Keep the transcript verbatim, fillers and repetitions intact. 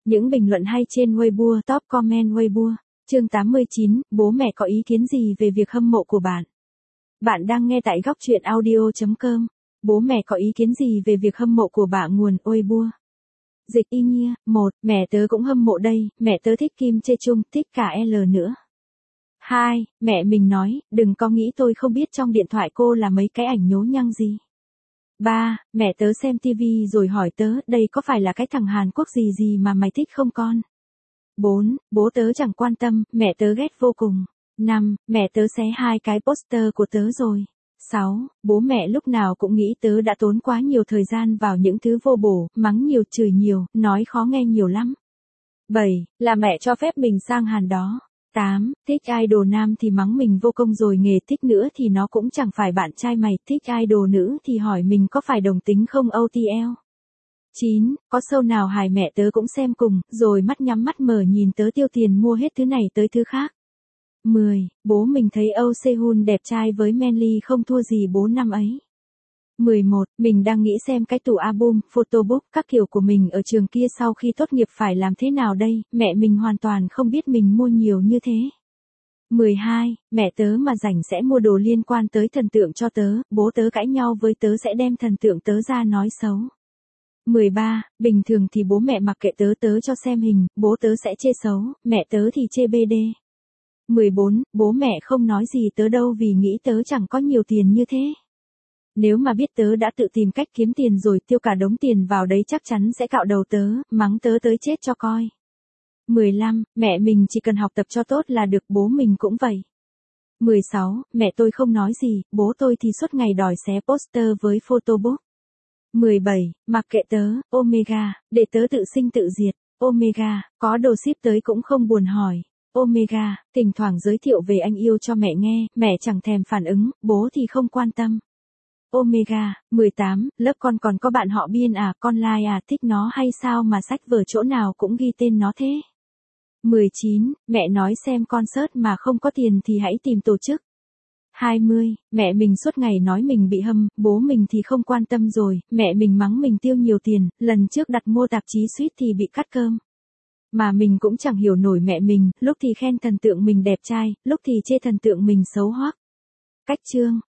Những bình luận hay trên Weibo, top comment Weibo. Chương tám mươi chín, bố mẹ có ý kiến gì về việc hâm mộ của bạn? Bạn đang nghe tại góc truyện audio chấm com. Bố mẹ có ý kiến gì về việc hâm mộ của bạn? Nguồn Weibo. Dịch y nhia, một, mẹ tớ cũng hâm mộ đây, mẹ tớ thích Kim Chae Chung, thích cả L nữa. hai, mẹ mình nói, đừng có nghĩ tôi không biết trong điện thoại cô là mấy cái ảnh nhố nhăng gì. ba, mẹ tớ xem tivi rồi hỏi tớ, đây có phải là cái thằng Hàn Quốc gì gì mà mày thích không con? bốn, bố tớ chẳng quan tâm, mẹ tớ ghét vô cùng. năm, mẹ tớ xé hai cái poster của tớ rồi. sáu, bố mẹ lúc nào cũng nghĩ tớ đã tốn quá nhiều thời gian vào những thứ vô bổ, mắng nhiều, chửi nhiều, nói khó nghe nhiều lắm. bảy, là mẹ cho phép mình sang Hàn đó. tám, thích idol nam thì mắng mình vô công rồi, nghề thích nữa thì nó cũng chẳng phải bạn trai mày, thích idol nữ thì hỏi mình có phải đồng tính không o tê lờ. chín, có show nào hài mẹ tớ cũng xem cùng, rồi mắt nhắm mắt mở nhìn tớ tiêu tiền mua hết thứ này tới thứ khác. mười, bố mình thấy Âu Sehun đẹp trai với Manly không thua gì bố năm ấy. mười một, mình đang nghĩ xem cái tủ album, photobook, các kiểu của mình ở trường kia sau khi tốt nghiệp phải làm thế nào đây, mẹ mình hoàn toàn không biết mình mua nhiều như thế. mười hai, mẹ tớ mà rảnh sẽ mua đồ liên quan tới thần tượng cho tớ, bố tớ cãi nhau với tớ sẽ đem thần tượng tớ ra nói xấu. mười ba, bình thường thì bố mẹ mặc kệ tớ tớ cho xem hình, bố tớ sẽ chê xấu, mẹ tớ thì chê bê đê. mười bốn, bố mẹ không nói gì tớ đâu vì nghĩ tớ chẳng có nhiều tiền như thế. Nếu mà biết tớ đã tự tìm cách kiếm tiền rồi tiêu cả đống tiền vào đấy chắc chắn sẽ cạo đầu tớ, mắng tớ tới chết cho coi. mười lăm, mẹ mình chỉ cần học tập cho tốt là được, bố mình cũng vậy. mười sáu, mẹ tôi không nói gì, bố tôi thì suốt ngày đòi xé poster với photobook. mười bảy, mặc kệ tớ, Omega, để tớ tự sinh tự diệt. Omega, có đồ ship tới cũng không buồn hỏi. Omega, thỉnh thoảng giới thiệu về anh yêu cho mẹ nghe, mẹ chẳng thèm phản ứng, bố thì không quan tâm. Omega, mười tám, lớp con còn có bạn họ Biên à, con like à, thích nó hay sao mà sách vở chỗ nào cũng ghi tên nó thế. mười chín, mẹ nói xem concert mà không có tiền thì hãy tìm tổ chức. hai mươi, mẹ mình suốt ngày nói mình bị hâm, bố mình thì không quan tâm rồi, mẹ mình mắng mình tiêu nhiều tiền, lần trước đặt mua tạp chí suýt thì bị cắt cơm. Mà mình cũng chẳng hiểu nổi mẹ mình, lúc thì khen thần tượng mình đẹp trai, lúc thì chê thần tượng mình xấu hoắc. Cách chương